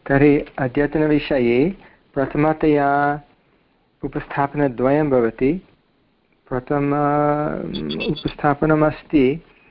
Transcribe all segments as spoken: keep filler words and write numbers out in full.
तर्हि अद्यतनविषये प्रथमतया उपस्थापनद्वयं भवति। प्रथम उपस्थापनमस्ति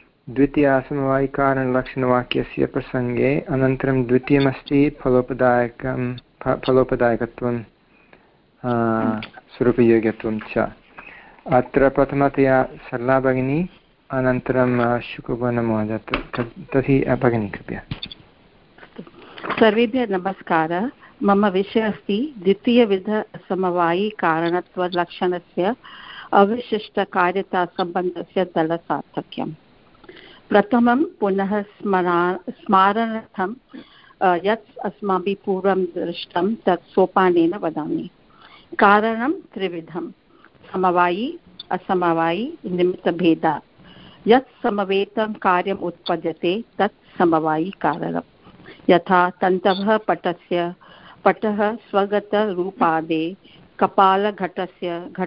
द्वितीयासमवायिकारणलक्षणवाक्यस्य प्रसङ्गे, अनन्तरं द्वितीयमस्ति फलोपदायकं फलोपदायकत्वं स्वरूपयोग्यत्वं च। अत्र प्रथमतया सरला भगिनी, अनन्तरं शुकुवनमहोदय। तर्हि भगिनी कृपया। सर्वेभ्यः नमस्कारः। मम विषयः अस्ति द्वितीयविधसमवायिकारणत्वलक्षणस्य अविशिष्टकार्यतासम्बन्धस्य दलसार्थक्यम्। प्रथमं पुनः स्मरा स्मारणार्थं यत् अस्माभिः पूर्वं दृष्टं तत् सोपानेन वदामि। कारणं त्रिविधं: समवायि, असमवायि, निमित्तभेदात्। यत् समवेतं कार्यम् उत्पद्यते तत् समवायिकारणम्। यथा तन्तवः पटस्य पटः स्वगतरूपादे, कपालघटस्य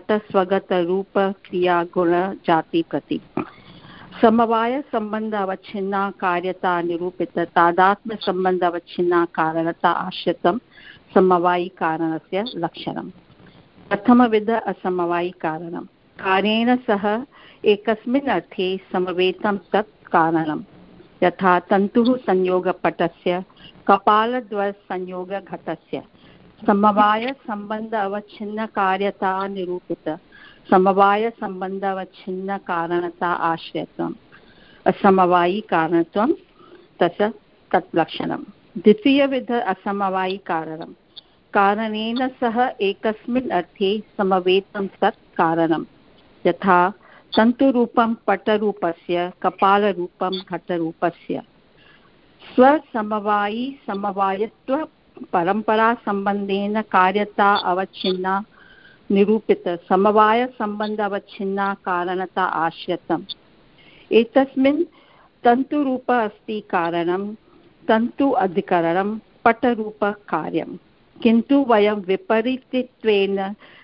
घटस्वगतरूपक्रियागुणजातिप्रति। समवायसम्बन्ध अवच्छिन्ना कार्यता निरूपित तादात्म्यसम्बन्ध अवच्छिन्ना कारणता आश्रितं समवायिकारणस्य लक्षणम्। प्रथमविध असमवायिकारणं। कार्येण सह एकस्मिन् अर्थे समवेतं तत् कारणम्। यथा तन्तुः संयोगपटस्य, कपालद्वयसंयोगघटस्य। समवायसम्बन्ध अवच्छिन्न कार्यता निरूपित समवायसम्बन्ध अवच्छिन्न कारणता आश्रयत्वम् असमवायिकारणत्वं तस्य तत् लक्षणम्। द्वितीयविध असमवायिकारणं। कारणेन सह एकस्मिन् अर्थे समवेतं तत् कारणम्। यथा तन्तुरूपं पटरूपस्य, कपालरूपं घटरूपस्य। स्वसमवायि समवायत्व परम्परासम्बन्धेन कार्यता अवच्छिन्ना निरूपित समवायसम्बन्ध अवच्छिन्ना कारणता आश्रितम्। एतस्मिन् तन्तुरूप अस्ति कारणं, तन्तु अधिकरणं, पटरूपकार्यं। किन्तु वयं विपरीतत्वेन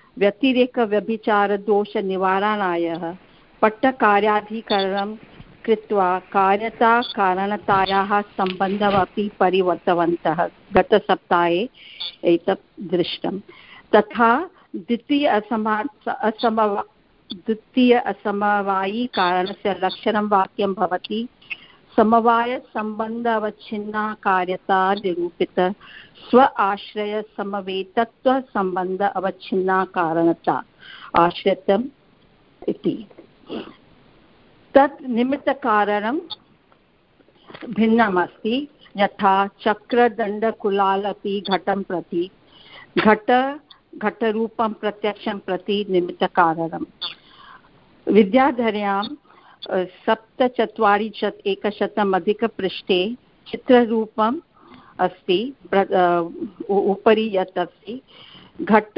व्यतिरेकव्यभिचारदोषनिवारणाय पट्टकार्याधिकरणं कृत्वा कार्यता कारणतायाः सम्बन्धमपि परिवर्तितवन्तः। गतसप्ताहे एतत् दृष्टं। तथा द्वितीय असमा असमवा द्वितीय असमवायिकारणस्य लक्षणं वाक्यं भवति: समवायसम्बन्ध अवच्छिन्ना कार्यता निरूपित स्व आश्रय समवेतत्व सम्बन्ध अवच्छिन्ना कारणता आश्रितम् इति। तत् निमित्तकारणं भिन्नमस्ति। यथा चक्रदण्डकुलालपि घटं प्रति, घट घटरूपं प्रत्यक्षं प्रति निमित्तकारणम्। विद्याधर्यां सप्तचत्वारिंशत् एकशतम् अधिकपृष्ठे चित्ररूपम् अस्ति। उपरि यत् अस्ति घट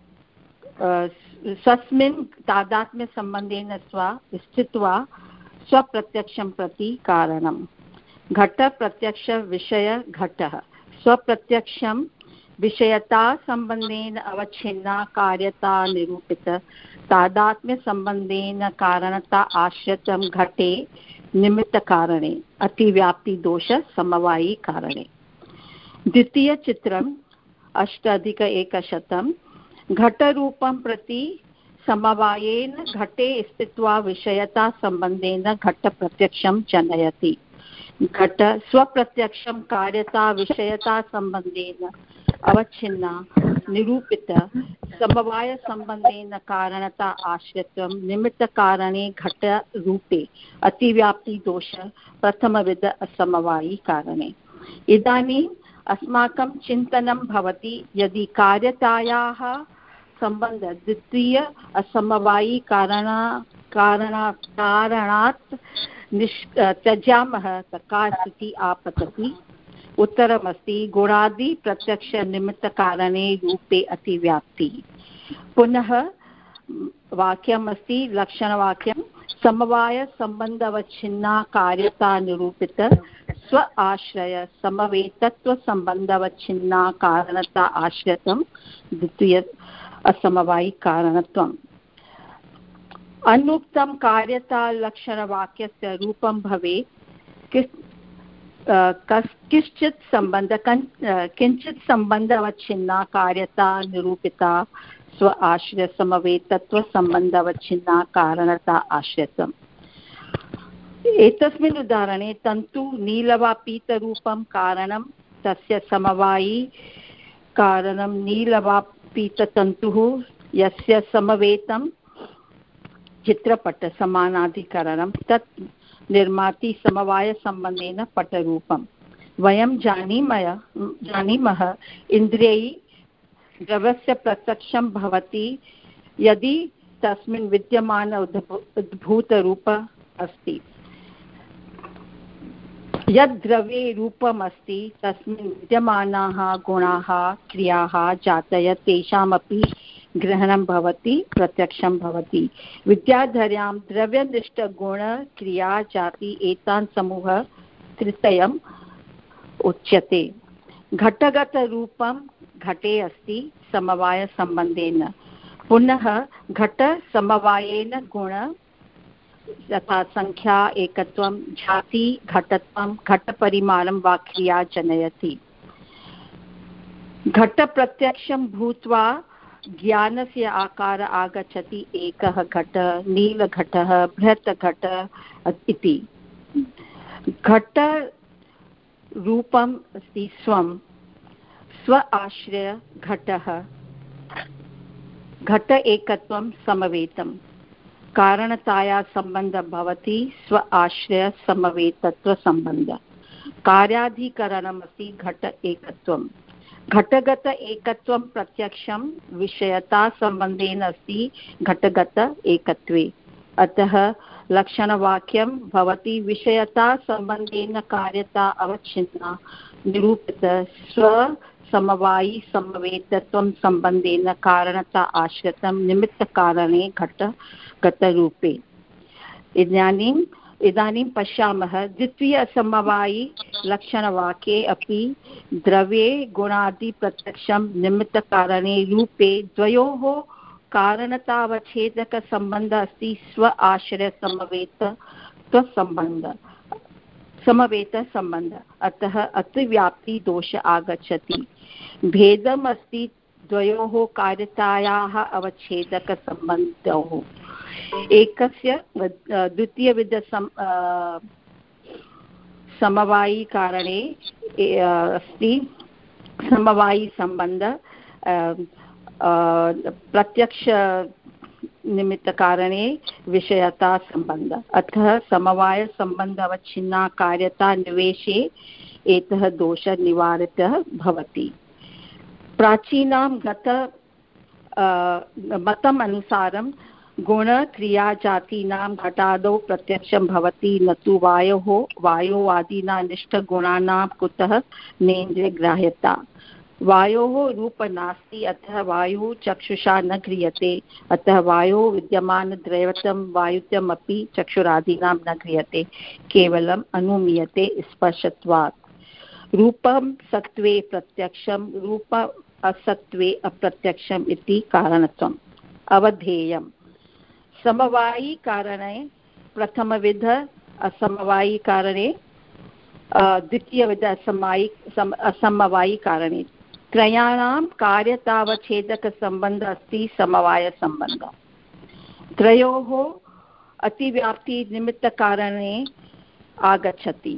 स्वस्मिन् तादात्म्यसम्बन्धेन स्व स्थित्वा स्वप्रत्यक्षं प्रति कारणम्। घटप्रत्यक्षविषय घटः स्वप्रत्यक्षं विषयता सम्बन्धेन अवच्छिन्ना कार्यता निरूपित तादात्म्यसम्बन्धेन कारणता आश्रितं घटे निमित्तकारणे अतिव्याप्तिदोष समवायिकारणे। द्वितीयचित्रम् अष्ट अधिक एकशतं घटरूपं प्रति समवायेन घटे स्थित्वा विषयता सम्बन्धेन घटप्रत्यक्षं जनयति। घट स्वप्रत्यक्षं कार्यता विषयता सम्बन्धेन अवच्छिन्ना निरूपित समवायसम्बन्धेन कारणता आश्रितं निमित्तकारणे घटरूपे अतिव्याप्तिदोष प्रथमविध असमवायिकारणे। इदानीम् अस्माकं चिन्तनं भवति यदि कार्यतायाः सम्बन्ध द्वितीय असमवायिकारणा कारणा कारणात् निष् त्यजामः का स्थितिः आपतति। उत्तरमस्ति गुणादि प्रत्यक्ष निमित्तकारणे रूपे अतिव्याप्तिः। पुनः वाक्यमस्ति लक्षणवाक्यं समवायसम्बन्धवच्छिन्ना कार्यता निरूपित स्व आश्रय समवेतत्वसम्बन्धवच्छिन्ना कारणता आश्रितं द्वितीय असमवायिकारणत्वम्। अनुक्तं कार्यता लक्षणवाक्यस्य रूपं भवेत् कश्चित् सम्बन्ध किञ्चित् सम्बन्धवच्छिन्ना कार्यता निरूपिता स्व आश्रयसमवेतत्वसम्बन्धवच्छिन्ना कारणता आश्रितम्। एतस्मिन् उदाहरणे तन्तु नीलवापीतरूपं कारणं तस्य समवायी कारणं नीलवापीततन्तुः यस्य समवेतं चित्रपटसमानाधिकरणं तत् निर्माति समवायसम्बन्धेन पटरूपं। वयं जानीमः जानीमः इन्द्रियैः द्रव्यस्य प्रत्यक्षं भवति यदि तस्मिन् विद्यमान उद्भूतरूप अस्ति। यद् द्रव्ये रूपम् अस्ति तस्मिन् विद्यमानाः गुणाः क्रियाः जातय तेषामपि ग्रहणं भवति प्रत्यक्षं भवति। विद्याधर्यां द्रव्यनिष्ठगुणक्रिया जाति एतान् समूह त्रितयम् उच्यते। घटगतरूपं घटे अस्ति समवायसम्बन्धेन। पुनः घटसमवायेन गुण यथा संख्या एकत्वं जाति घटत्वं घटपरिमाणं वा क्रिया जनयति। घटप्रत्यक्षं भूत्वा ज्ञानस्य आकार आगच्छति। एकः घट नीलघटः बृहत् घट इति। घटरूपम् अस्ति स्वं स्व आश्रय घटः घट एकत्वं समवेतं कारणताया सम्बन्धः भवति स्व आश्रय समवेतत्व सम्बन्ध। कार्याधिकरणमस्ति घट एकत्वं। घटगत एकत्वं प्रत्यक्षं विषयता सम्बन्धेन अस्ति घटगत एकत्वे। अतः लक्षणवाक्यं भवति विषयता सम्बन्धेन कार्यता अवच्छिन्ना निरूपित स्व समवायी समवेतत्वं सम्बन्धेन कारणता आश्रितं निमित्तकारणे घट गतरूपे। इदानीम् इदानीं पश्यामः द्वितीयसमवायी लक्षणवाक्ये अपि द्रव्ये गुणादिप्रत्यक्षं निमित्तकारणे रूपे द्वयोः कारणतावच्छेदकसम्बन्धः अस्ति स्व आश्रयसमवेतत्वसम्बन्ध समवेतसम्बन्ध। अतः अतिव्याप्तिदोष आगच्छति। भेदम् अस्ति द्वयोः कार्यतायाः अवच्छेदकसम्बन्धयोः। एकस्य द्वितीयविध समवायिकारणे अस्ति समवायिसम्बन्ध प्रत्यक्ष निमित्तकारणे विषयता सम्बन्ध। अतः समवायसम्बन्ध अवच्छिन्ना कार्यता निवेशे एतः दोषः निवारितः भवति। प्राचीनां गत मतम् अनुसारं गुणक्रियाजातीनां घटादौ प्रत्यक्षं भवति न तु वायोः वायोवादीनां निष्ठगुणानां कुतः नेन्द्रियग्राह्यता। वायोः रूप नास्ति अतः वायुः चक्षुषा न क्रियते। अतः वायोः विद्यमानद्रव्यत्वं वायुत्वमपि चक्षुरादीनां न क्रियते केवलम् अनुमीयते स्पर्शत्वात्। रूपं सत्त्वे प्रत्यक्षं रूप असत्त्वे अप्रत्यक्षम् इति कारणत्वम्। अवधेयम् समवायिकारणे प्रथमविध असमवायिकारणे द्वितीयविध असमवायि असमवायिकारणे त्रयाणां कार्यतावच्छेदकसम्बन्धः अस्ति समवायसम्बन्धः। त्रयोः अतिव्याप्तिनिमित्तकारणे आगच्छति।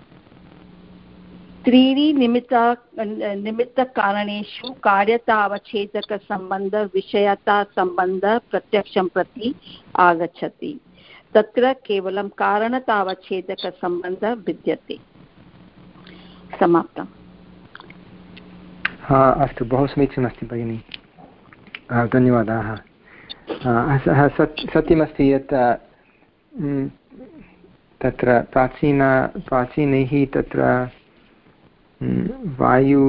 त्रीणि निमित्त निमित्तकारणेषु कार्यतावच्छेदकसम्बन्धः विषयतासम्बन्धः प्रत्यक्षं प्रति आगच्छति। तत्र केवलं कारणतावच्छेदकसम्बन्धः विद्यते। समाप्तम्। हा अस्तु, बहु समीचीनमस्ति भगिनि, धन्यवादाः। सत्यमस्ति यत् तत्र प्राचीन प्राचीनैः तत्र वायु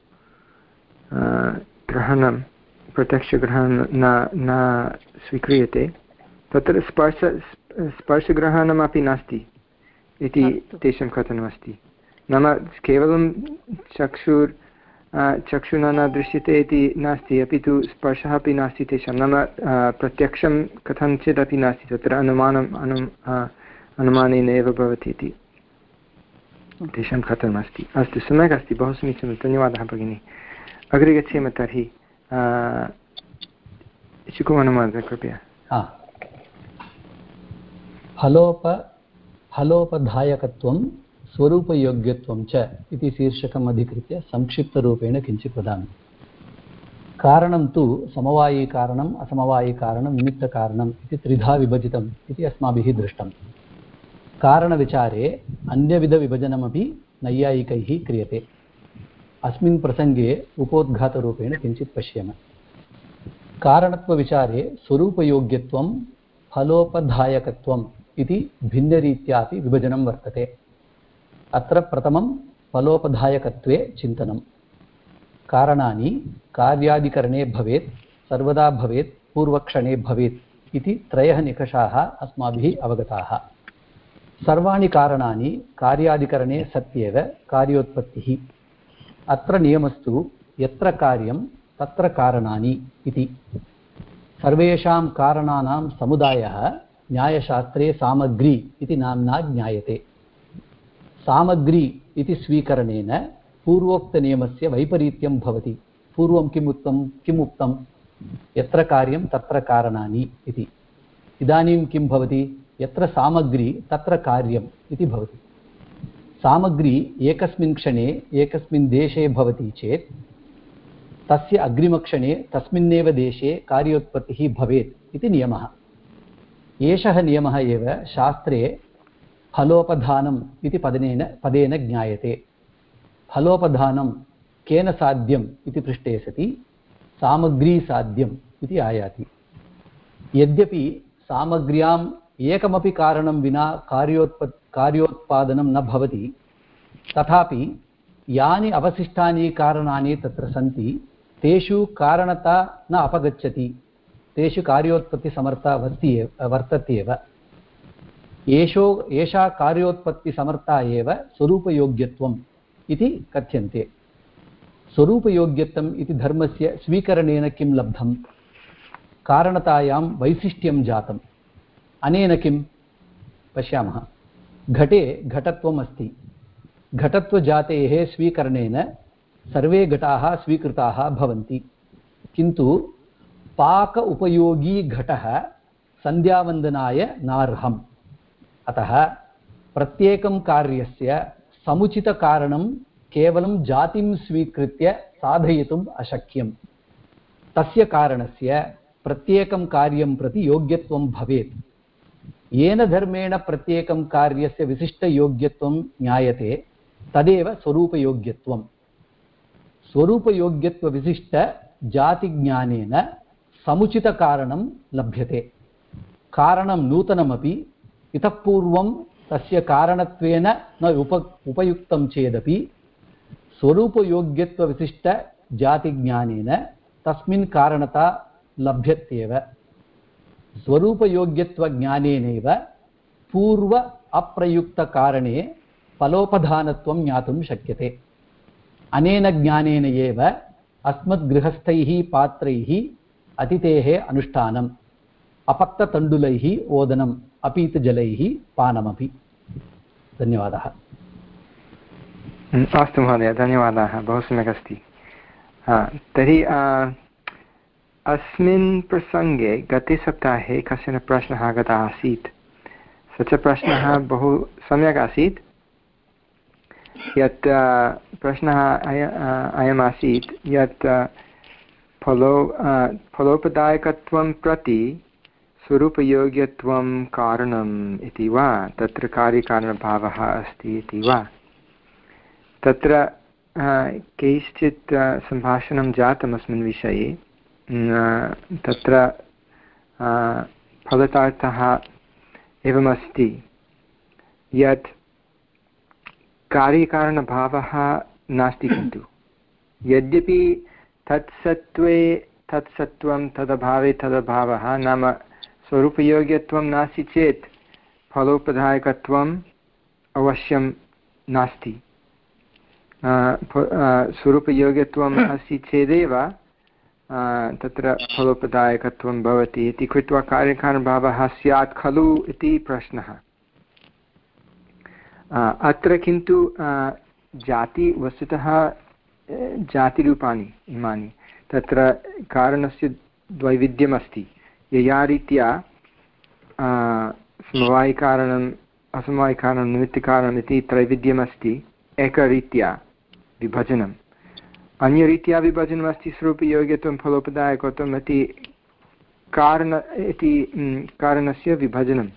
ग्रहणं प्रत्यक्षग्रहणं न न स्वीक्रियते। तत्र स्पर्श स्पर्शग्रहणमपि नास्ति इति तेषां कथनमस्ति। नाम केवलं चक्षुर् चक्षुना न दृश्यते इति नास्ति, अपि तु स्पर्शः अपि नास्ति तेषां। नाम प्रत्यक्षं कथञ्चिदपि नास्ति, तत्र अनुमानम् अनु अनुमानेन एव भवति इति। तेषां कथनमस्ति। अस्तु, सम्यक् अस्ति, बहु समीचीनं, धन्यवादः भगिनी। अग्रे गच्छेम तर्हि। शिकुमहोदय कृपया। फलोप फलोपधायकत्वं स्वरूपयोग्यत्वं च इति शीर्षकम् अधिकृत्य संक्षिप्तरूपेण किञ्चित् वदामि। कारणं तु समवायिकारणम् असमवायिकारणं निमित्तकारणम् इति त्रिधा विभजितम् इति अस्माभिः दृष्टम्। कारणविचारे अन्यविधविभजनमपि नैयायिकैः क्रियते। अस्मिन् प्रसङ्गे उपोद्घातरूपेण किञ्चित् पश्येम। कारणत्वविचारे स्वरूपयोग्यत्वं फलोपधायकत्वम् इति भिन्नरीत्यापि विभजनं वर्तते। अत्र प्रथमं फलोपधायकत्वे चिन्तनं। कारणानि कार्यादिकरणे भवेत्, सर्वदा भवेत्, पूर्वक्षणे भवेत् इति त्रयः निकषाः अस्माभिः अवगताः। सर्वाणि कारणानि कार्यादिकरणे सत्येव कार्योत्पत्तिः। अत्र नियमस्तु यत्र कार्यं तत्र कारणानि इति। सर्वेषां कारणानां समुदायः न्यायशास्त्रे सामग्री इति नाम्ना ज्ञायते। सामग्री इति स्वीकरणेन पूर्वोक्तनियमस्य वैपरीत्यं भवति। पूर्वं किम् उक्तं किम् उक्तं यत्र कार्यं तत्र कारणानि इति। इदानीं किं भवति, यत्र सामग्री तत्र कार्यम् इति भवति। सामग्री एकस्मिन् क्षणे एकस्मिन् देशे भवति चेत् तस्य अग्रिमक्षणे तस्मिन्नेव देशे कार्योत्पत्तिः भवेत् इति नियमः। एषः नियमः एव शास्त्रे फलोपधानम् इति पदेन पदेन ज्ञायते। फलोपधानं केन साध्यम् इति पृष्टे सति सामग्री साध्यम् इति आयाति। यद्यपि सामग्र्याम् एकमपि कारणं विना कार्योत्पत् कार्योत्पादनं न भवति, तथापि यानि अवशिष्टानि कारणानि तत्र सन्ति तेषु कारणता न अपगच्छति, तेषु कार्योत्पत्तिसमर्था अस्ति एव वर्तते एव। एषो एषा कार्योत्पत्तिसमर्था एव स्वरूपयोग्यत्वम् इति कथ्यन्ते। स्वरूपयोग्यत्वम् इति धर्मस्य स्वीकरणेन किं लब्धं, कारणतायां वैशिष्ट्यं जातम्। अनेन किं पश्यामः, घटे घटत्वम् अस्ति। घटत्वजातेः स्वीकरणेन सर्वे घटाः स्वीकृताः भवन्ति, किन्तु पाक उपयोगी घटः सन्ध्यावन्दनाय नार्हम्। अतः प्रत्येकं कार्यस्य समुचितकारणं केवलं जातिं स्वीकृत्य साधयितुम् अशक्यं। तस्य कारणस्य प्रत्येकं कार्यं प्रति योग्यत्वं भवेत्। येन धर्मेण प्रत्येकं कार्यस्य विशिष्टयोग्यत्वं ज्ञायते तदेव स्वरूपयोग्यत्वम्। स्वरूपयोग्यत्वविशिष्टजातिज्ञानेन समुचितकारणं लभ्यते। कारणं नूतनमपि इतः पूर्वं तस्य कारणत्वेन न उप उपयुक्तं चेदपि स्वरूपयोग्यत्वविशिष्टजातिज्ञानेन तस्मिन् कारणता लभ्यत्येव। स्वरूपयोग्यत्वज्ञानेनैव पूर्व अप्रयुक्तकारणे फलोपधानत्वं ज्ञातुं शक्यते। अनेन ज्ञानेन एव अस्मद्गृहस्थैः पात्रैः अतिथेः अनुष्ठानम्, अपक्ततण्डुलैः ओदनम्, अपीतजलैः पानमपि। धन्यवादः। अस्तु महोदय, धन्यवादाः, बहु सम्यक् अस्ति। तर्हि अस्मिन् प्रसङ्गे गते सप्ताहे कश्चन प्रश्नः आगतः आसीत्। स च प्रश्नः बहु सम्यक् आसीत्। यत् प्रश्नः अय अयमासीत् यत् फलो फलोपदायकत्वं प्रति स्वरूपयोग्यत्वं कारणम् इति वा, तत्र कार्यकारणभावः अस्ति इति वा। तत्र कैश्चित् सम्भाषणं जातम् अस्मिन् विषये। तत्र फलितार्थः एवमस्ति यत् कार्यकारणभावः नास्ति, किन्तु यद्यपि तत्सत्त्वे तत्सत्त्वं तदभावे तदभावः, नाम स्वरूपयोग्यत्वं नास्ति चेत् फलोपदायकत्वम् अवश्यं नास्ति। स्वरूपयोग्यत्वम् अस्ति चेदेव तत्र फलोपदायकत्वं भवति इति कृत्वा कार्यकारणभावः स्यात् खलु इति प्रश्नः। अत्र किन्तु जाति वस्तुतः जातिरूपाणि इमानि, तत्र कारणस्य द्वैविध्यमस्ति। यया रीत्या समवायिकारणम् असमवायिकारणं निमित्तकारणम् इति त्रैविध्यमस्ति, एकरीत्या विभजनम्, अन्यरीत्या विभजनमस्ति स्वरूपयोग्यत्वं फलोपदायकत्वम् इति कारण इति कारणस्य विभजनं।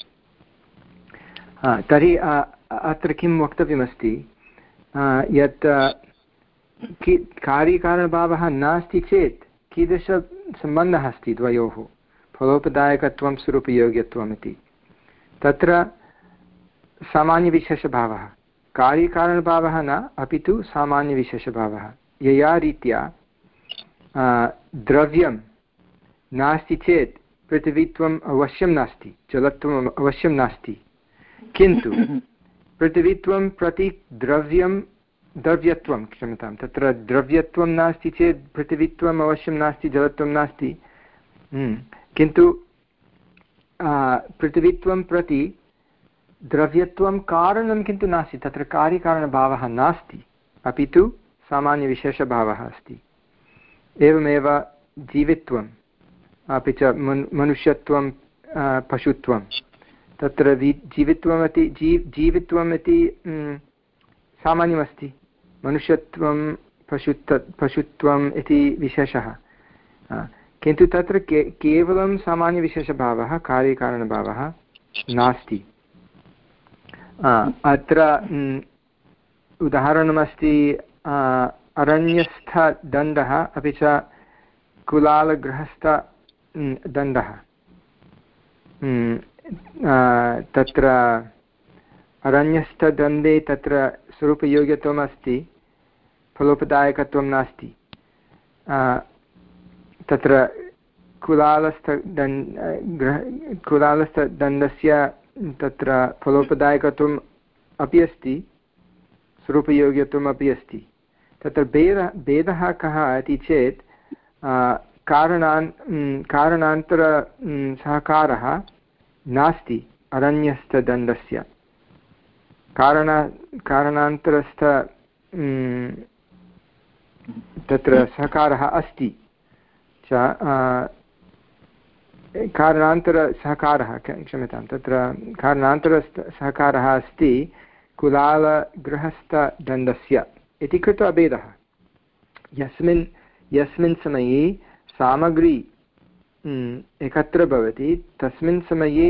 तर्हि अत्र किं वक्तव्यमस्ति यत् कार्यकारणभावः नास्ति चेत् कीदृशसम्बन्धः अस्ति द्वयोः, फलोपदायकत्वं स्वरूपयोग्यत्वम् इति। तत्र सामान्यविशेषभावः, कार्यकारणभावः न, अपि तु सामान्यविशेषभावः। यया रीत्या द्रव्यं नास्ति चेत् पृथिवीत्वम् अवश्यं नास्ति, जलत्वम् अवश्यं नास्ति, किन्तु पृथिवीत्वं प्रति द्रव्यं द्रव्यत्वं क्षम्यतां तत्र द्रव्यत्वं नास्ति चेत् पृथिवीत्वम् अवश्यं नास्ति, जलत्वं नास्ति, किन्तु पृथिवीत्वं प्रति द्रव्यत्वं कारणं किन्तु नास्ति, तत्र कार्यकारणभावः नास्ति, अपि तु सामान्यविशेषभावः अस्ति। एवमेव जीवित्वम्, अपि च मनु मनुष्यत्वं पशुत्वं, तत्र वि जीवित्वमति जी जीवित्वम् इति सामान्यमस्ति, मनुष्यत्वं पशुत्व पशुत्वम् इति विशेषः, किन्तु तत्र के केवलं सामान्यविशेषभावः, कार्यकारणभावः नास्ति। अत्र उदाहरणमस्ति अरण्यस्थदण्डः अपि च कुलालगृहस्थदण्डः। तत्र अरण्यस्थदण्डे तत्र स्वरूपयोग्यत्वम् अस्ति, फलोपदायकत्वं नास्ति। तत्र कुलालस्थदण्ड गृह कुलालस्थदण्डस्य तत्र फलोपदायकत्वम् अपि अस्ति, स्वरूपयोग्यत्वम् अपि अस्ति। तत्र भेदः भेदः कः इति चेत् कारणान् कारणान्तर सहकारः नास्ति अरण्यस्थदण्डस्य, कारण कारणान्तरस्थ तत्र सहकारः अस्ति च, कारणान्तरसहकारः क्षम्यतां तत्र कारणान्तरसहकारः अस्ति कुलालगृहस्थदण्डस्य इति कृत्वा भेदः। यस्मिन् यस्मिन् समये सामग्री एकत्र भवति तस्मिन् समये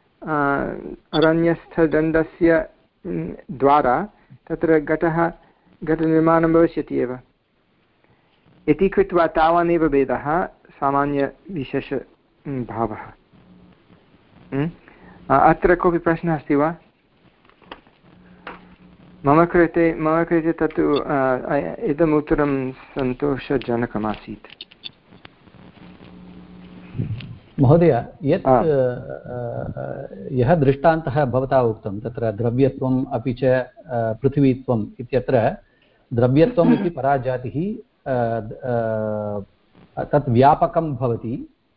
अरण्यस्थदण्डस्य द्वारा तत्र घटः घटनिर्माणं भविष्यति एव इति कृत्वा तावानेव भेदः सामान्यविशेषभावः। अत्र कोऽपि प्रश्नः अस्ति वा? मम कृते मम कृते तत् इदम् उत्तरं सन्तोषजनकमासीत्। महोदय, यत् यः दृष्टान्तः भवता उक्तं तत्र द्रव्यत्वम् अपि च पृथिवीत्वम् इत्यत्र द्रव्यत्वम् इति पराजातिः तत् व्यापकं भवति,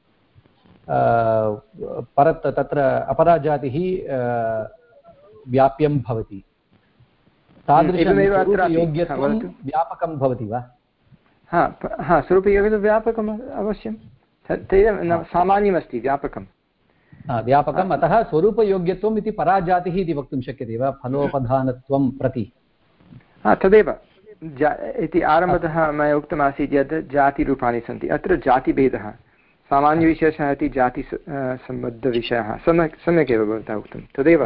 परत् तत्र अपराजातिः व्याप्यं भवति, तादृशं स्वरूपयोग्यत्वं व्यापकं भवति वा? हा हा स्वरूपयोग्यत्वं व्यापकम् अवश्यं, तेन सामान्यमस्ति व्यापकं व्यापकम्, अतः स्वरूपयोग्यत्वम् इति पराजातिः इति वक्तुं शक्यते वा फलोपधानत्वं प्रति? हा तदेव इति आरम्भतः मया उक्तमासीत् यत् जातिरूपाणि सन्ति, अत्र जातिभेदः, सामान्यविशेषः इति जाति सम्बद्धविषयः, सम्यक् सम्यक् एव भवता उक्तं, तदेव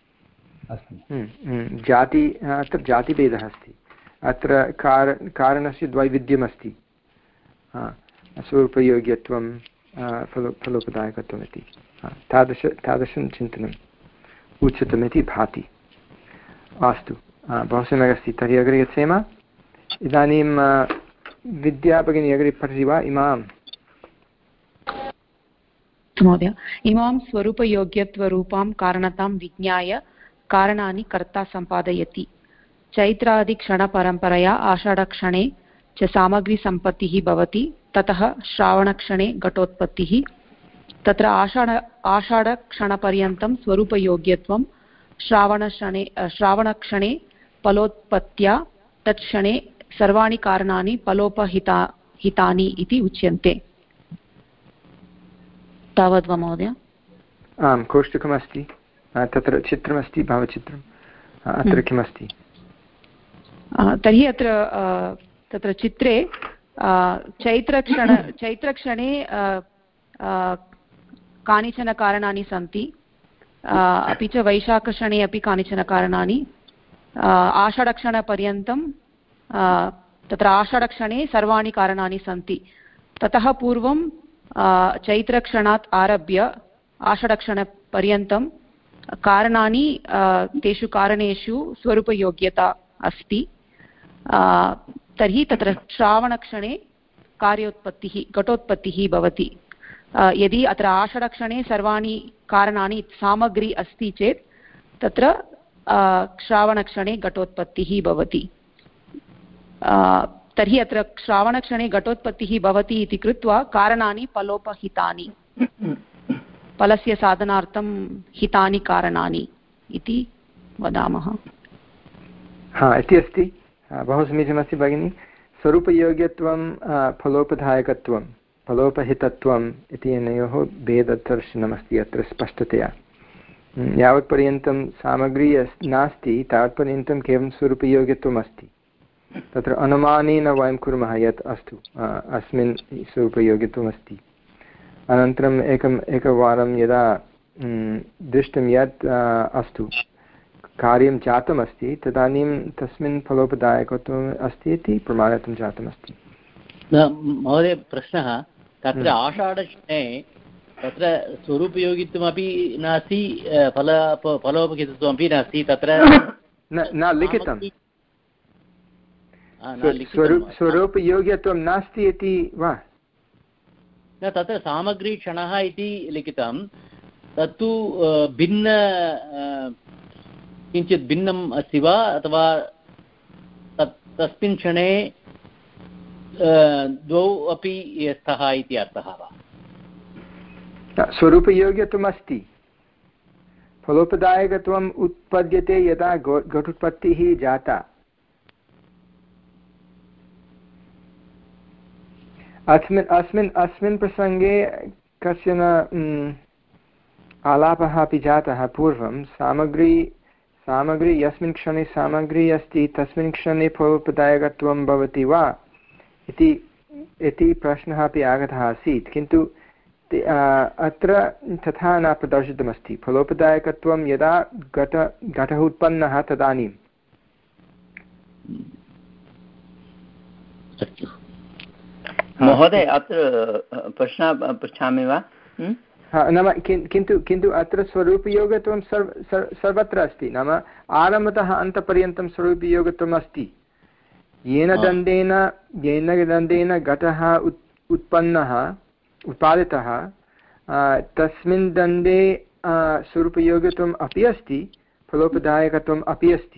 जाति अत्र जातिभेदः अस्ति, अत्र कार कारणस्य द्वैविध्यमस्ति, स्वरूपयोग्यत्वं फलो फलोपदायकत्वम् इति, तादृश तादृशं चिन्तनम् उचितमिति भाति। अस्तु, बहु सम्यक् अस्ति, तर्हि अग्रे गच्छेम। इदानीं विद्या भगिनी अग्रे पठति वा? इमां महोदय, इमां स्वरूपयोग्यत्वरूपां कारणतां विज्ञाय कारणानि कर्ता सम्पादयति। चैत्रादिक्षणपरम्परया आषाढक्षणे च सामग्रीसम्पत्तिः भवति, ततः श्रावणक्षणे घटोत्पत्तिः। तत्र आषाढ आषाढक्षणपर्यन्तं स्वरूपयोग्यत्वं श्रावणक्षणे श्रावणक्षणे फलोत्पत्त्या तत्क्षणे सर्वाणि कारणानि फलोपहिता हितानि इति उच्यन्ते। तावद् वा महोदय? आम्, कोष्टकमस्ति, तत्र चित्रमस्ति, भावचित्रम्। अत्र किमस्ति? तर्हि अत्र तत्र चित्रे चैत्रक्षण चैत्रक्षणे कानिचन कारणानि सन्ति, अपि च वैशाखक्षणे अपि कानिचन कारणानि, आषाढक्षणपर्यन्तं तत्र आषाढक्षणे सर्वाणि कारणानि सन्ति। ततः पूर्वं चैत्रक्षणात् आरभ्य आषाढक्षणपर्यन्तं कारणानि, तेषु कारणेषु स्वरूपयोग्यता अस्ति। तर्हि तत्र श्रावणक्षणे कार्योत्पत्तिः घटोत्पत्तिः भवति। यदि अत्र आषाढक्षणे सर्वाणि कारणानि सामग्री अस्ति चेत् तत्र श्रावणक्षणे घटोत्पत्तिः भवति। तर्हि अत्र श्रावणक्षणे घटोत्पत्तिः भवति इति कृत्वा कारणानि फलोपहितानि, फलस्य साधनार्थं हितानि कारणानि इति वदामः। हा, इति अस्ति। बहु समीचीनमस्ति भगिनि। स्वरूपयोग्यत्वं, फलोपदायकत्वं, फलोपहितत्वम् इति अनयोः भेददर्शनमस्ति अत्र स्पष्टतया। यावत्पर्यन्तं सामग्री नास्ति तावत्पर्यन्तं केवलं स्वरूपयोग्यत्वम् अस्ति। तत्र अनुमानेन वयं कुर्मः यत् अस्तु अस्मिन् स्वरूपयोग्यत्वमस्ति। अनन्तरम् एकम् एकवारं यदा दृष्टं यत् अस्तु कार्यं जातमस्ति तदानीं तस्मिन् फलोपदायकत्वम् अस्ति इति प्रमाणितं जातमस्ति। महोदय, प्रश्नः तत्र आषाढक्षणे तत्र स्वरूपयोगित्वमपि नास्ति, फल फलोपहितत्वमपि नास्ति, तत्र न लिखितं। स्वरूपयोग्यत्वं नास्ति इति वा? न, तत्र सामग्रीक्षणः इति लिखितं, तत्तु भिन्न किञ्चित् भिन्नम् अस्ति वा, अथवा तस्मिन् क्षणे द्वौ अपि स्तः इति अर्थः वा? स्वरूपयोग्यत्वम् अस्ति, फलोपदायकत्वम् उत्पद्यते यदा घटोत्पत्तिः जाता। अस्मिन् अस्मिन् अस्मिन् प्रसङ्गे कश्चन आलापः अपि जातः पूर्वं। सामग्री सामग्री यस्मिन् क्षणे सामग्री अस्ति तस्मिन् क्षणे फलोपदायकत्वं भवति वा इति इति प्रश्नः अपि आगतः आसीत्, किन्तु अत्र तथा न प्रदर्शितमस्ति। फलोपदायकत्वं यदा घट घटः उत्पन्नः तदानीं। महोदय, अत्र प्रश्नः पृच्छामि वा? नाम किन्तु किन्तु अत्र स्वरूपयोगत्वं सर्व सर्वत्र अस्ति। नाम आरम्भतः अन्तपर्यन्तं स्वरूपयोगत्वम् अस्ति। येन दण्डेन येन दण्डेन घटः उत् उत्पन्नः उत्पादितः तस्मिन् दण्डे स्वरूपयोगत्वम् अपि अस्ति, फलोपदायकत्वम् अपि अस्ति।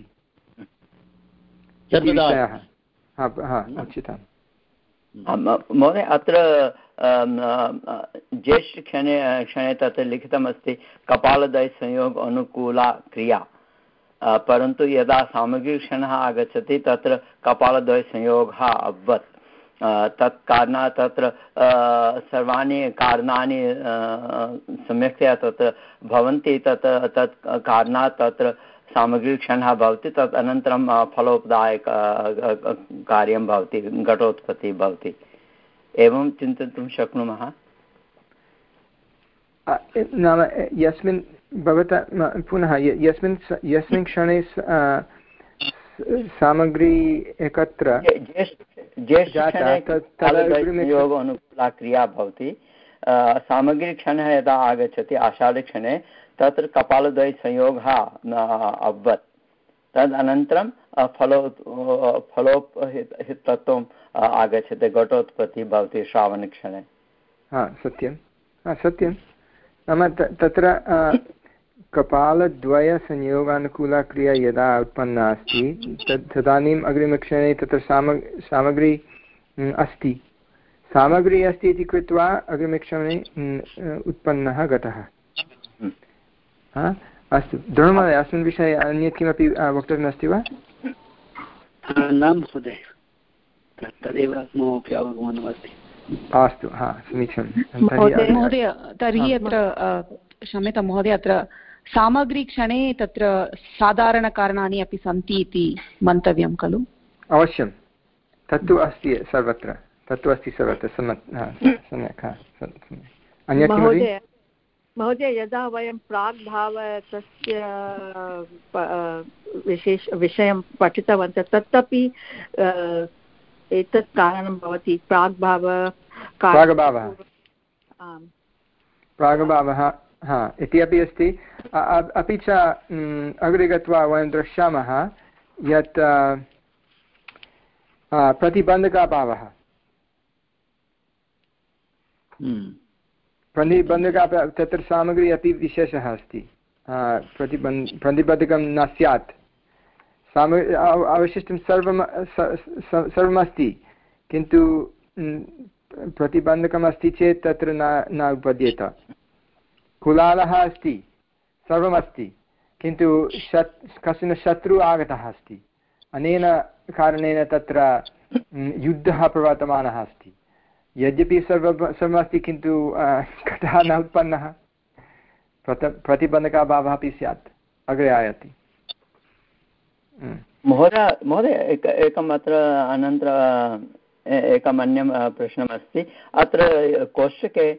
उचितम्। महोदय, अत्र ज्येष्ठक्षणे क्षणे तत्र लिखितमस्ति कपालद्वयसंयोग अनुकूला क्रिया, परन्तु यदा सामग्रीक्षणः आगच्छति तत्र कपालद्वयसंयोगः अभवत्। तत् कारणात् तत्र सर्वाणि कारणानि सम्यक्तया तत्र भवन्ति, तत् तत् कारणात् तत्र सामग्रीक्षणः भवति, तत् अनन्तरं फलोपदायक कार्यं भवति, घटोत्पत्तिः भवति। एवं चिन्तयितुं शक्नुमः। नाम यस्मिन् भवता पुनः यस्मिन् यस्मिन् क्षणे सामग्री एकत्र योग अनुकूला क्रिया भवति। सामग्रीक्षणः यदा आगच्छति आषाढक्षणे तत्र कपालद्वयसंयोगः अभवत्। तदनन्तरं फलो फलोपहितत्वम् आगच्छति, घटोत्पत्तिः भवति श्रावणक्षणे। हा, सत्यं, हा सत्यं। नाम तत्र कपालद्वयसंयोगानुकूला क्रिया यदा उत्पन्ना अस्ति तद् तदानीम् अग्रिमक्षणे तत्र सामग् सामग्री अस्ति सामग्री अस्ति इति कृत्वा अग्रिमक्षणे उत्पन्नः घटः। अस्तु द्रोणमहोदय अस्मिन् विषये अन्यत् किमपि वक्तव्यमस्ति वा? न महोदय, तदेव ममपि अवगमनमस्ति। अस्तु, हा समीचीनं महोदय। तर्हि अत्र क्षम्यतां महोदय, अत्र सामग्रीक्षणे तत्र साधारणकारणानि अपि सन्ति इति मन्तव्यं खलु? अवश्यं, तत्तु अस्ति सर्वत्र, तत्तु अस्ति सर्वत्र। सम्यक्। अन्यत् किमपि? महोदय, यदा वयं प्राग्भावस्य विशेष विषयं पठितवन्तः तदपि एतत् कारणं भवति, प्राग्भाव प्राग्भावः प्राग्भावः हा इति अपि अस्ति। अपि च अग्रे गत्वा वयं द्रक्ष्यामः यत् प्रतिबन्धकाभावः प्रतिबन्धकः तत्र सामग्री अपि विशेषः अस्ति। प्रतिबन्ध प्रतिबन्धकं न स्यात्, सामग्री अवशिष्टं सर्वं सर्वमस्ति, किन्तु प्रतिबन्धकम् अस्ति चेत् तत्र न न उपद्येत। कुलालः अस्ति, सर्वमस्ति, किन्तु शत् कश्चन शत्रुः आगतः अस्ति, अनेन कारणेन तत्र युद्धः प्रवर्तमानः अस्ति। यद्यपि सर्व सर्वमस्ति किन्तु घटः न उत्पन्नः, प्रत प्रतिबन्धकाभावः अपि स्यात्, अग्रे आयाति। महोदय महोदय एक एकम् अत्र अनन्तरम् एकम् अन्यं प्रश्नमस्ति। अत्र कोष्टके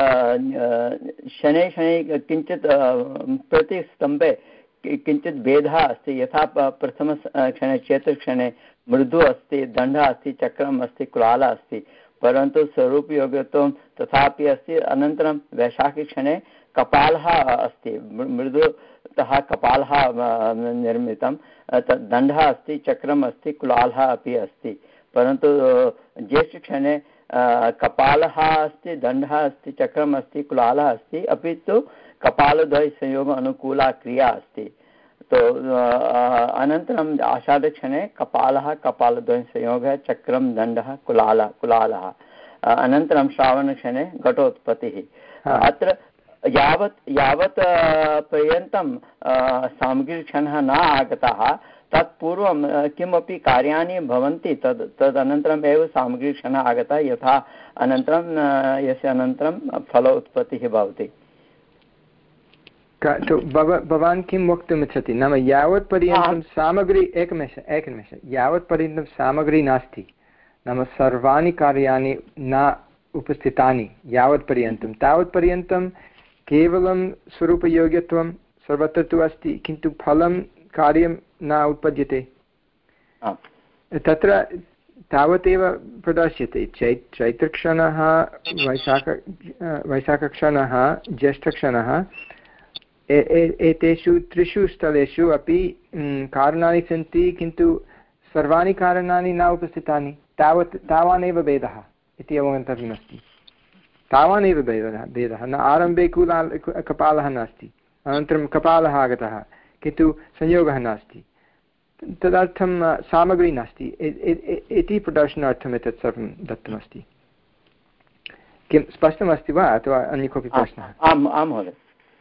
शनैः शनैः किञ्चित् प्रतिस्तम्भे किञ्चित् भेदः अस्ति। यथा प्रथमक्षणे चेतुक्षणे मृदु अस्ति, दण्डः अस्ति, चक्रम् अस्ति, कुलालः अस्ति, परन्तु स्वरूपयोग्यत्वं तथापि अस्ति। अनन्तरं वैशाखीक्षणे कपालः अस्ति, मृदुतः कपालः निर्मितं, तद् दण्डः अस्ति, चक्रम् अस्ति, कुलालः अपि अस्ति, परन्तु ज्येष्ठक्षणे कपालः अस्ति, दण्डः अस्ति, चक्रम् अस्ति, कुलालः अस्ति, अपि तु कपालद्वयसंयोग अनुकूला क्रिया अस्ति। तो अनन्तरम् आषाढक्षणे कपालः कपालद्वयसंयोगः, चक्रं, दण्डः, कुलालः कुलालः अनन्तरं श्रावणक्षणे घटोत्पत्तिः। अत्र यावत् यावत् पर्यन्तं सामग्रीक्षणः न आगतः तत्पूर्वं किमपि कार्याणि भवन्ति, तद् तदनन्तरम् एव सामग्रीक्षणः आगतः, यथा अनन्तरं यस्य अनन्तरं फलोत्पत्तिः भवति। भवान् किं वक्तुमिच्छति? नाम यावत् पर्यन्तं सामग्री एकनिमिष एकनिमिष यावत् पर्यन्तं सामग्री नास्ति, नाम सर्वाणि कार्याणि न उपस्थितानि, यावत् पर्यन्तं तावत् पर्यन्तं केवलं स्वरूपयोग्यत्वं सर्वत्र तु अस्ति, किन्तु फलं कार्यं न उत्पद्यते। तत्र तावदेव प्रदर्श्यते। चै चैत्रक्षणः, वैशाख वैशाखक्षणः, ज्येष्ठक्षणः, एतेषु त्रिषु स्थलेषु अपि कारणानि सन्ति, किन्तु सर्वाणि कारणानि न उपस्थितानि। तावत् तावानेव भेदः इति अवगन्तव्यमस्ति। तावानेव भेदः भेदः न आरम्भे कुलाल कपालः नास्ति, अनन्तरं कपालः आगतः, किन्तु संयोगः नास्ति, तदर्थं सामग्री नास्ति इति प्रदर्शनार्थम् एतत् सर्वं दत्तमस्ति। किं स्पष्टमस्ति वा अथवा अन्य कोऽपि प्रश्नः? आम् आं महोदय।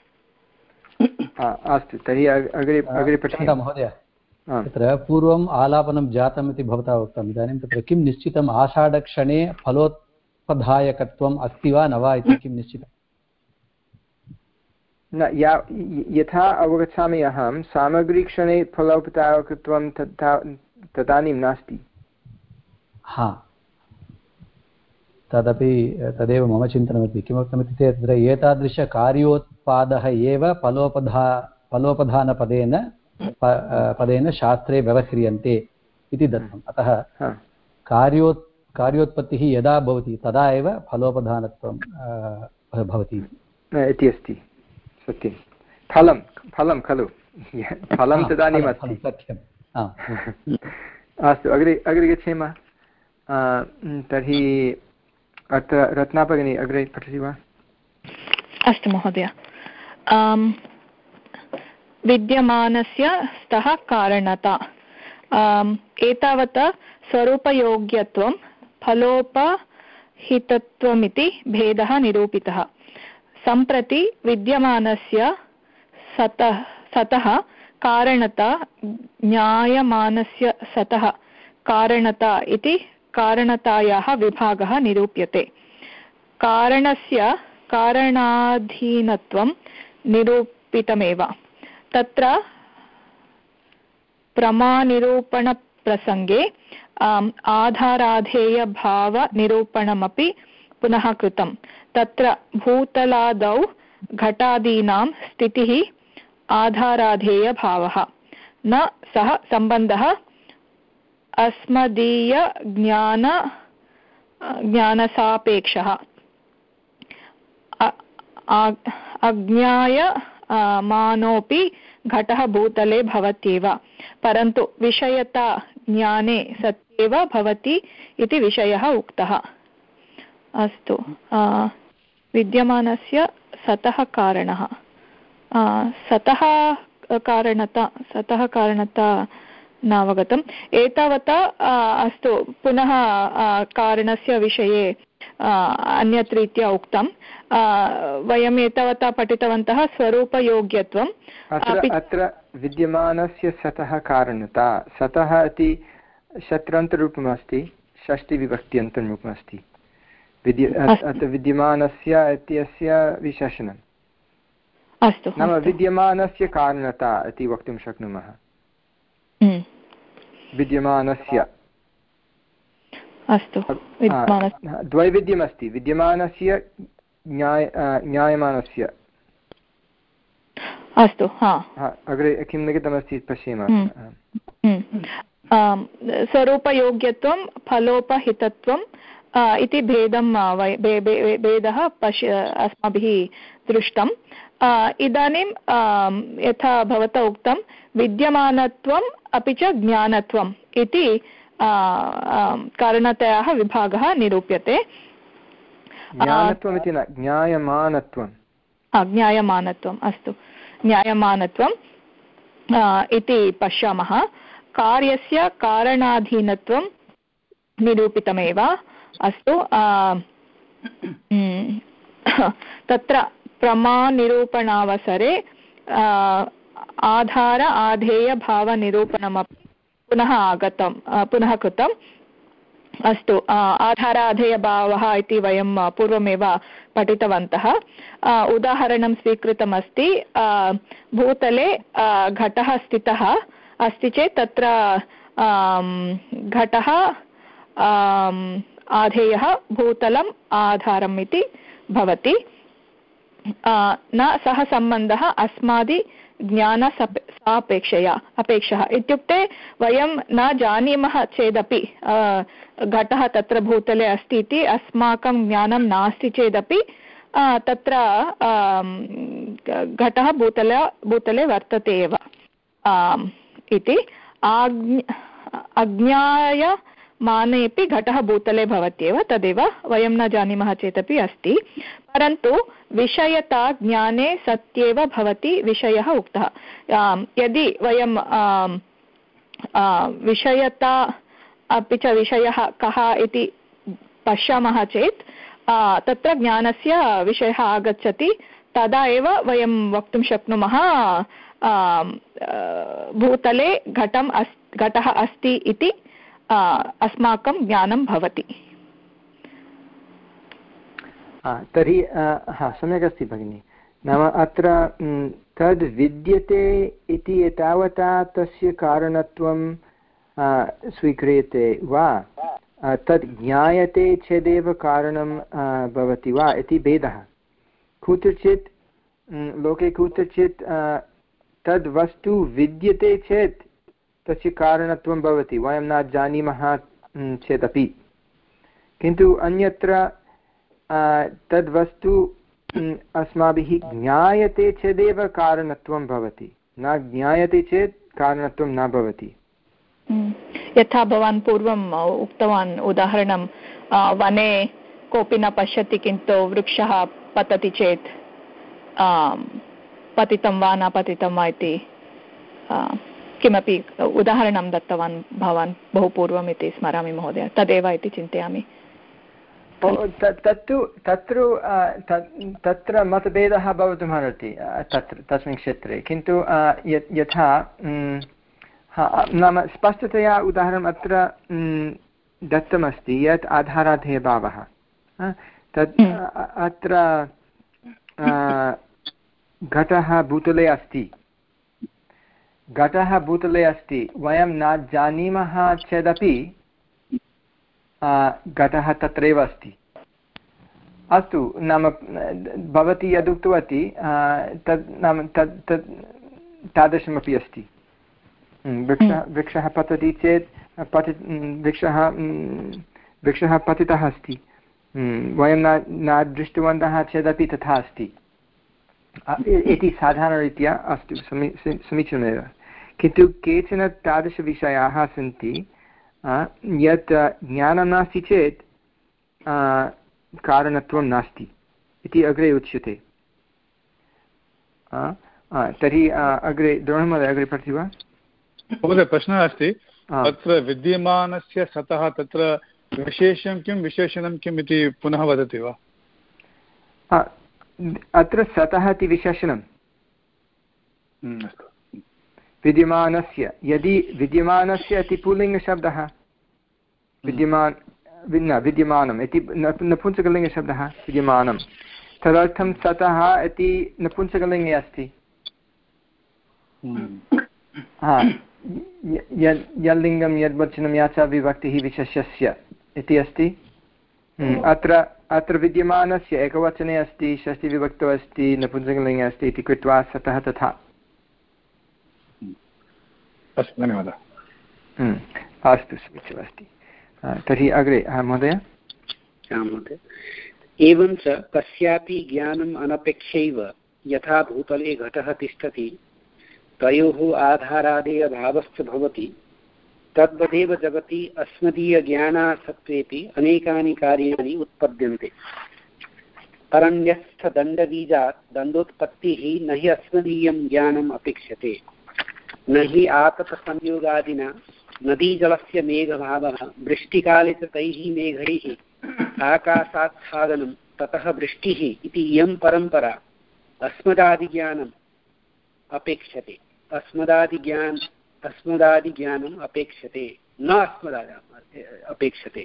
अस्तु, तर्हि अग्रे अग्रे पठन्तु महोदय। तत्र पूर्वम् आलापनं जातम् इति भवता उक्तम्, इदानीं तत्र किं निश्चितम्? आषाढक्षणे फलोत्पदायकत्वम् अस्ति वा न वा इति किं निश्चितम्? न या यथा अवगच्छामि अहं, सामग्रीक्षणे फलोत्पादकत्वं तथा तदानीं नास्ति। हा, तदपि तदेव मम चिन्तनमस्ति। किमर्थमित्युक्ते तत्र एतादृशकार्योत्पादः एव फलोपधा फलोपधानपदेन पदेन शास्त्रे व्यवह्रियन्ते इति दत्तम्। अतः कार्योत् कार्योत्पत्तिः यदा भवति तदा एव फलोपधानत्वं भवति इति अस्ति। सत्यं, फलं फलं खलु, फलं तदानीम् अस्ति। सत्यम्। अस्तु, अग्रे अग्रे गच्छेम। तर्हि अत्र रत्ना भगिनी अग्रे पठति वा? अस्तु महोदय। विद्यमानस्य स्तः कारणता एतावता स्वरूपयोग्यत्वं फलोपहितत्वमिति भेदः निरूपितः। सम्प्रति विद्यमानस्य सतः सतः कारणता ज्ञायमानस्य सतः कारणता इति कारणतायाः विभागः निरूप्यते। कारणस्य कारणाधीनत्वं निरूपितमेव। तत्र प्रमानिरूपणप्रसङ्गे आधाराधेयभावनिरूपणमपि पुनः कृतं। तत्र भूतलादौ घटादीनां स्थितिः आधाराधेयभावः, न सः सम्बन्धः अस्मदीयज्ञान ज्ञानसापेक्षः। अज्ञायमानोऽपि घटः भूतले भवत्येव, परन्तु विषयता ज्ञाने सत्येव भवति इति विषयः उक्तः। अस्तु, विद्यमानस्य सतः कारणः, सतः कारणता सतः कारणता नावगतम् एतावता। अस्तु, पुनः कारणस्य विषये अन्यत् रीत्या उक्तं। वयम् एतावता पठितवन्तः स्वरूपयोग्यत्वम्। अत्र विद्यमानस्य सतः कारणता, सतः इति शत्रन्तरूपमस्ति, षष्टिविभक्त्यन्तरूपमस्ति। विद्य अत्र विद्यमानस्य इत्यस्य विशेषणम्। अस्तु, नाम विद्यमानस्य कारणता इति वक्तुं शक्नुमः। विद्यमानस्य, अस्तु, द्वैविध्यमस्ति, विद्यमानस्य ज्ञाय ज्ञायमानस्य। अस्तु, हा, अग्रे किं लिखितमस्ति पश्येम। स्वरूपयोग्यत्वं फलोपहितत्वम् इति भेदं भेदः पश्य अस्माभिः दृष्टम्। इदानीं यथा भवता उक्तं विद्यमानत्वम् अपि च ज्ञानत्वम् इति कारणतयाः विभागः निरूप्यते। ज्ञानत्वम् इति न, ज्ञायमानत्वम्। ज्ञायमानत्वम्, अस्तु, ज्ञायमानत्वम् इति पश्यामः। कार्यस्य कारणाधीनत्वं निरूपितमेव। अस्तु, तत्र प्रमानिरूपणावसरे आधार आधेयभावनिरूपणमपि पुनः आगतं पुनः कृतम्। अस्तु, आधाराधेयभावः इति वयं पूर्वमेव पठितवन्तः। उदाहरणं स्वीकृतमस्ति। भूतले घटः स्थितः अस्ति चेत् तत्र घटः आधेयः, भूतलम् आधारम् इति भवति। न सः सम्बन्धः अस्मादि ज्ञानसापेक्षया अपेक्षः इत्युक्ते वयं न जानीमः चेदपि घटः तत्र भूतले अस्ति इति अस्माकं ज्ञानं नास्ति चेदपि तत्र घटः भूतले भूतले वर्तते एव इति। अज्ञायमानेऽपि घटः भूतले भवत्येव, तदेव वयं न जानीमः चेदपि अस्ति, परन्तु विषयता ज्ञाने सत्येव भवति विषयः उक्तः। यदि वयं विषयता अपि च विषयः कः इति पश्यामः चेत् तत्र ज्ञानस्य विषयः आगच्छति। तदा एव वयं वक्तुं शक्नुमः भूतले घटम् अस् घटः अस्ति इति अस्माकं ज्ञानं भवति। तर्हि हा, सम्यक् अस्ति भगिनि। नाम अत्र तद् विद्यते इति एतावता तस्य कारणत्वं स्वीक्रियते वा, तद् ज्ञायते चेदेव कारणं भवति वा इति भेदः। कुत्रचित् लोके कुत्रचित् तद् वस्तु विद्यते चेत् तस्य कारणत्वं भवति, वयं न जानीमः चेदपि, किन्तु अन्यत्र तद्वस्तु अस्माभिः ज्ञायते चेदेव कारणत्वं भवति, न ज्ञायते चेत् कारणत्वं न भवति। यथा भवान् पूर्वम् उक्तवान् उदाहरणं, वने कोऽपि न पश्यति किन्तु वृक्षः पतति चेत् पतितं वा न पतितं वा इति किमपि उदाहरणं दत्तवान् भवान् बहु पूर्वम् इति स्मरामि महोदय, तदेव इति चिन्तयामि। तत्तु तत्र तत्र मतभेदः भवितुमर्हति तत्र तस्मिन् क्षेत्रे, किन्तु यथा नाम स्पष्टतया उदाहरणम् अत्र दत्तमस्ति यत् आधाराधेयभावः तत् अत्र घटः भूतले अस्ति घटः भूतले अस्ति वयं न जानीमः चेदपि घटः तत्रैव अस्ति। अस्तु, नाम भवती यदुक्तवती तद् नाम तद् तद् तादृशमपि अस्ति। वृक्षः वृक्षः पतति चेत् पति वृक्षः वृक्षः पतितः अस्ति, वयं न न दृष्टवन्तः चेदपि तथा अस्ति इति साधारणरीत्या अस्तु, समी समीचीनमेव। किन्तु केचन तादृशविषयाः सन्ति यत् ज्ञानं नास्ति चेत् कारणत्वं नास्ति इति अग्रे उच्यते। तर्हि अग्रे द्रोणमहोदय अग्रे पठति वा? महोदय प्रश्नः अस्ति, तत्र विद्यमानस्य सतः तत्र विशेषं किं विशेषणं किम् इति पुनः वदति वा? अत्र सतः इति विशेषणं विद्यमानस्य, यदि विद्यमानस्य इति पुल्लिङ्गशब्दः विद्यमान न विद्यमानम् इति नपुंसकलिङ्गशब्दः विद्यमानं, तदर्थं सतः इति नपुंसकलिङ्गे अस्ति। हा, यल्लिङ्गं यद्वचनं या च विभक्तिः विशेष्यस्य इति अस्ति। अत्र अत्र विद्यमानस्य एकवचने अस्ति, षष्ठीविभक्तौ अस्ति, नपुंसकलिङ्गे अस्ति इति कृत्वा सतः तथा। अस्तु, धन्यवादः। अस्तु, समीचीनमस्ति। तर्हि अग्रे महोदय। महोदय, एवं च कस्यापि ज्ञानम् अनपेक्षैव यथा भूतले घटः तिष्ठति तयोः आधारादेयभावश्च भवति, तद्वदेव जगति अस्मदीयज्ञानासत्त्वेऽपि अनेकानि कार्याणि उत्पद्यन्ते। अरण्यस्थदण्डबीजात् दण्डोत्पत्तिः न हि अस्मदीयं ज्ञानम् अपेक्षते, न हि आतपसंयोगादिना नदीजलस्य मेघभावः, वृष्टिकाले च तैः मेघैः आकाशाच्छादनं ततः वृष्टिः इति इयं परम्परा अस्मदादिज्ञानम् अपेक्षते। अस्मदादिज्ञान अस्मदादिज्ञानम् अपेक्षते, न अस्मदादि अपेक्षते।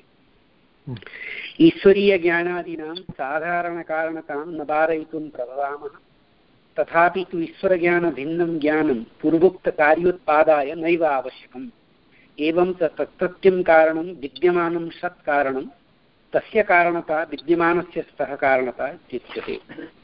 ईश्वरीयज्ञानादीनां साधारणकारणतां न वारयितुं प्रभवामः, तथापि तु ईश्वरज्ञानभिन्नं ज्ञानं पूर्वोक्तकार्योत्पादाय नैव आवश्यकम्। एवं च तत्तत्यं कारणं विद्यमानं सत्कारणं तस्य कारणता विद्यमानस्य स्तः कारणता इत्युच्यते।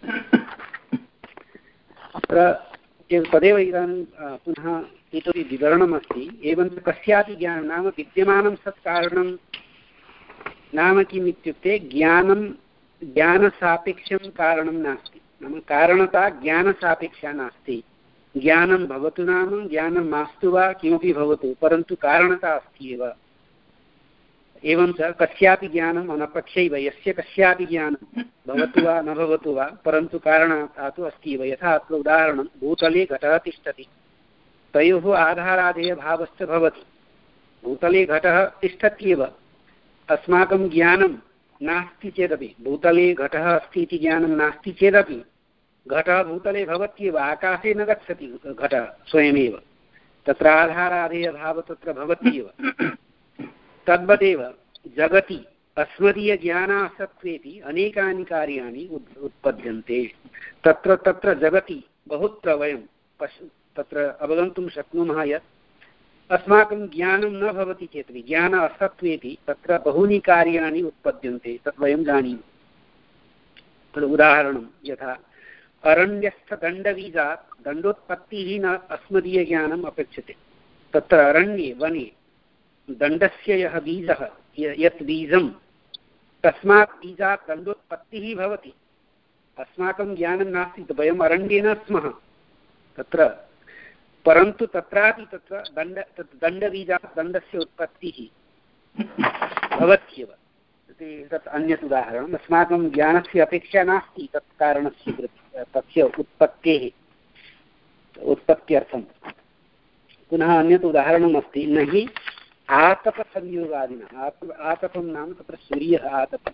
अत्र तदेव इदानीं पुनः इतोपि विवरणमस्ति। एवं कस्यापि ज्ञानं नाम विद्यमानं सत्कारणं नाम किम् इत्युक्ते ज्ञानं ज्ञानसापेक्षं कारणं नास्ति, नाम कारणता ज्ञानसापेक्षा नास्ति। ज्ञानं भवतु नाम ज्ञानं मास्तु वा किमपि भवतु, परन्तु कारणता अस्ति एव। एवं च कस्यापि ज्ञानम् अनपेक्षैव, यस्य कस्यापि ज्ञानं भवतु वा न भवतु वा, परन्तु कारणता तु अस्ति एव। यथा अत्र उदाहरणं, भूतले घटः तिष्ठति, तयोः आधारादेयभावश्च भवति। भूतले घटः तिष्ठत्येव, अस्माकं ज्ञानं नास्ति चेदपि, भूतले घटः अस्ति इति ज्ञानं नास्ति चेदपि घटः भूतले भवत्येव, आकाशे न गच्छति घटः स्वयमेव, तत्र आधारादेयभावः तत्र भवत्येव। तद्वदेव जगति अस्मदीयज्ञानासत्त्वेऽपि अनेकानि कार्याणि उत्पद्यन्ते। तत्र तत्र जगति बहुत्र वयं पश् तत्र अवगन्तुं शक्नुमः यत् अस्माकं ज्ञानं न भवति चेत् ज्ञान असत्त्वेऽपि तत्र बहूनि कार्याणि उत्पद्यन्ते, तत् वयं जानीमः। तद् उदाहरणं यथा अरण्यस्थदण्डबीजात् दण्डोत्पत्तिः न अस्मदीयज्ञानम् अपेक्षते। तत्र अरण्ये वने दण्डस्य यः बीजः, यत् बीजं, तस्मात् बीजात् दण्डोत्पत्तिः भवति। अस्माकं ज्ञानं नास्ति, वयम् अरण्ये न स्मः तत्र, परन्तु तत्रापि तत्र दण्ड तत् दण्डबीजात् दण्डस्य उत्पत्तिः भवत्येव। तत् अन्यत् उदाहरणम्। अस्माकं ज्ञानस्य अपेक्षा नास्ति तत् कारणस्य कृते, तस्य उत्पत्तेः उत्पत्त्यर्थं। पुनः अन्यत् उदाहरणम् अस्ति, न हि आतपसंयोगादिना, आतपं नाम तत्र सूर्यः आतपम्,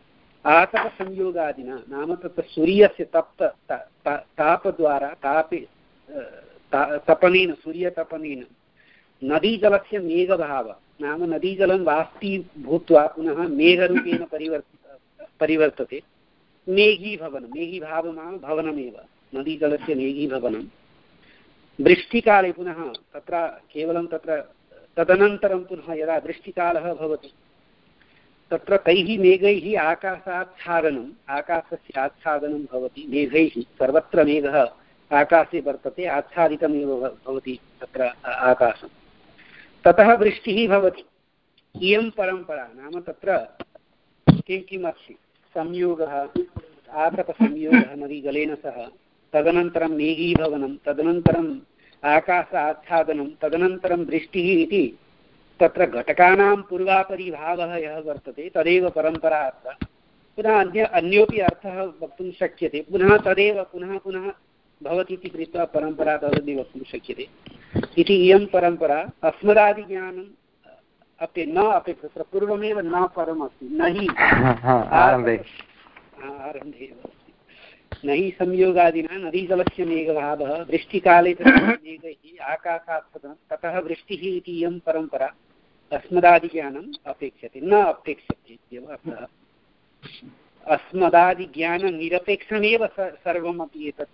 आतपसंयोगादिना नाम तत्र सूर्यस्य तप्त तापद्वारा तापे तपनेन सूर्यतपनेन नदीजलस्य मेघभाव नाम नदीजलं बाष्पीभूत्वा पुनः मेघरूपेण परिवर्त परिवर्तते मेघीभवनं मेघीभावं नाम भवनमेव नदीजलस्य मेघीभवनं वृष्टिकाले पुनः तत्र केवलं तत्र तदनन्तरं पुनः यदा वृष्टिकालः भवति तत्र तैः मेघैः आकाशाच्छादनम् आकाशस्य आच्छादनं भवति मेघैः सर्वत्र मेघः आकाशे वर्तते आच्छादितमेव भवति तत्र आकाशं ततः वृष्टिः भवति इयं परम्परा नाम तत्र किं किम् अस्ति संयोगः आतपसंयोगः नदीजलेन सह तदनन्तरं मेघीभवनं तदनन्तरम् आकाश आच्छादनं तदनन्तरं वृष्टिः इति तत्र घटकानां पूर्वापरिभावः यः वर्तते तदेव परम्परा अत्र पुनः अन्य अन्योपि अर्थः वक्तुं शक्यते पुनः तदेव पुनः पुनः भवति इति कृत्वा परम्परा तदपि वक्तुं शक्यते इति इयं परम्परा अस्मदादिज्ञानम् अपि न अपि तत्र पूर्वमेव न परमस्ति न हि आरम्भे आरम्भे न हि संयोगादिना नदीजलस्य मेघभावः वृष्टिकाले मेघैः आकाशात् ततः वृष्टिः इति इयं परम्परा अस्मदादिज्ञानम् अपेक्षते न अपेक्षते इत्येव अर्थः अस्मदादिज्ञाननिरपेक्षमेव सर्वमपि एतत्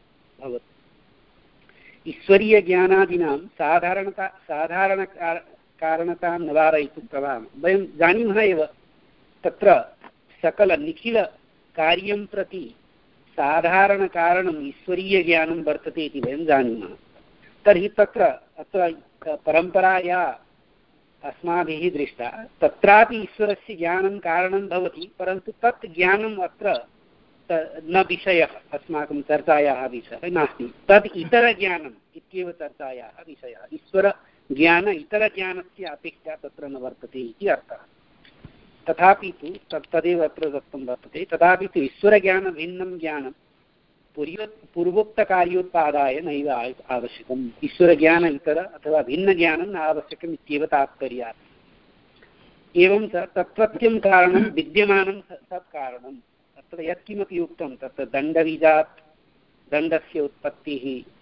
भवति ईश्वरीयज्ञानादीनां साधारणता साधारण कारणतां निवारयितुं प्रभावं वयं जानीमः एव तत्र सकलनिखिलकार्यं प्रति साधारणकारणम् ईश्वरीयज्ञानं वर्तते इति वयं जानीमः तर्हि तत्र अत्र परम्पराया अस्माभिः दृष्टा तत्रापि ईश्वरस्य ज्ञानं कारणं भवति परन्तु तत् ज्ञानम् अत्र न विषयः अस्माकं चर्चायाः विषयः नास्ति तद् इतरज्ञानम् इत्येव चर्चायाः विषयः ईश्वरज्ञान इतरज्ञानस्य अपेक्षा तत्र न वर्तते इति अर्थः तथापि तु तत् तदेव अत्र दत्तं वर्तते तथापि तु ईश्वरज्ञानभिन्नं ज्ञानं पूर्व पूर्वोक्तकार्योत्पादाय नैव आवश्यकम् ईश्वरज्ञान इतर अथवा भिन्नज्ञानं न आवश्यकम् इत्येव तात्पर्यात् एवं च तत्त्वत्यं कारणं विद्यमानं तत् कारणम् अत्र यत्किमपि उक्तं तत्र दण्डबीजात् दण्डस्य उत्पत्तिः